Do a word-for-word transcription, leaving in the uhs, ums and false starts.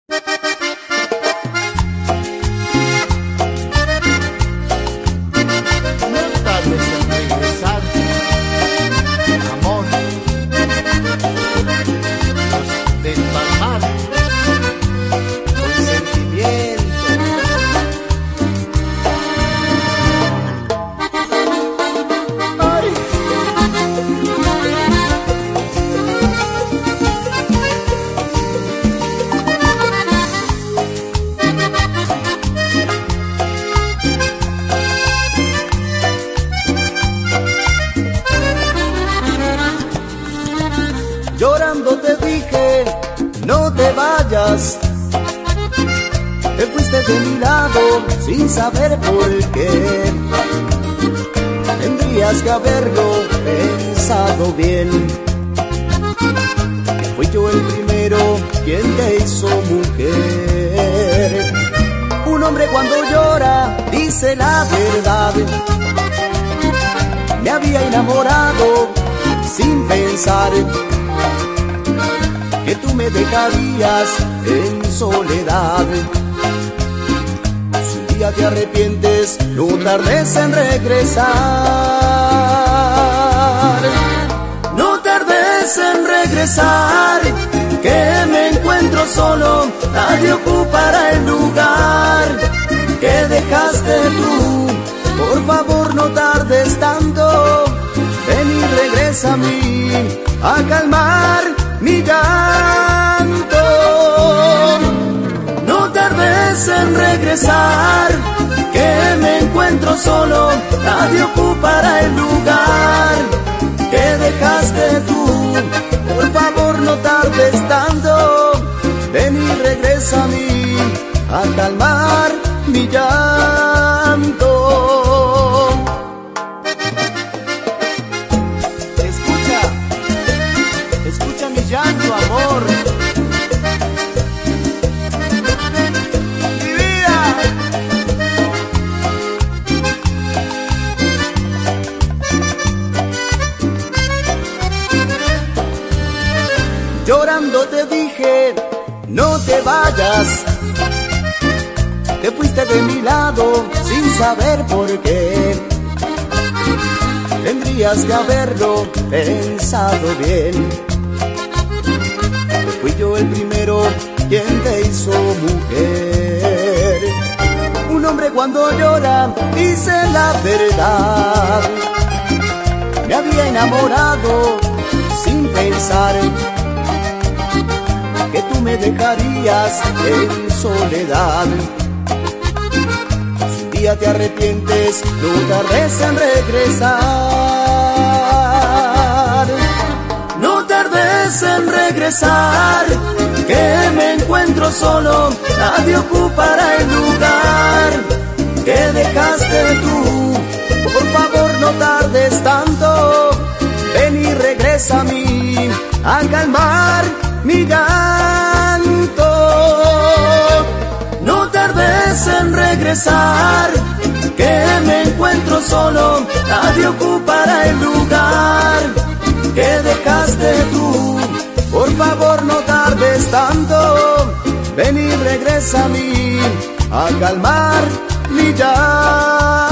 Llorando te dije, no te vayas. Te fuiste de mi lado sin saber por qué. Tendrías que haberlo pensado bien. Fui yo el primero quien te hizo mujer. Un hombre cuando llora dice la verdad. Me había enamorado sin pensar que tú me dejarías en soledad. Si un día te arrepientes, no tardes en regresar. No tardes en regresar, que me encuentro solo, nadie ocupará el lugar que dejaste tú. Por favor no tardes tanto, ven y regresa a mí a calmar mi llanto. No tardes en regresar, que me encuentro solo, nadie ocupará el lugar que dejaste tú. Por favor no tardes tanto, ven y regresa a mí a calmar mi llanto. Llanto, amor, mi vida. Llorando te dije, no te vayas. Te fuiste de mi lado sin saber por qué. Tendrías que haberlo pensado bien. Fui yo el primero quien te hizo mujer. Un hombre cuando llora dice la verdad. Me había enamorado sin pensar que tú me dejarías en soledad. Si un día te arrepientes, no tardes en regresar. No tardes en regresar, que me encuentro solo, nadie ocupará el lugar que dejaste tú. Por favor no tardes tanto, ven y regresa a mí a calmar mi llanto. No tardes en regresar, que me encuentro solo, nadie ocupará el lugar que dejaste tú. Por favor no tardes tanto, ven y regresa a mí a calmar mi llanto.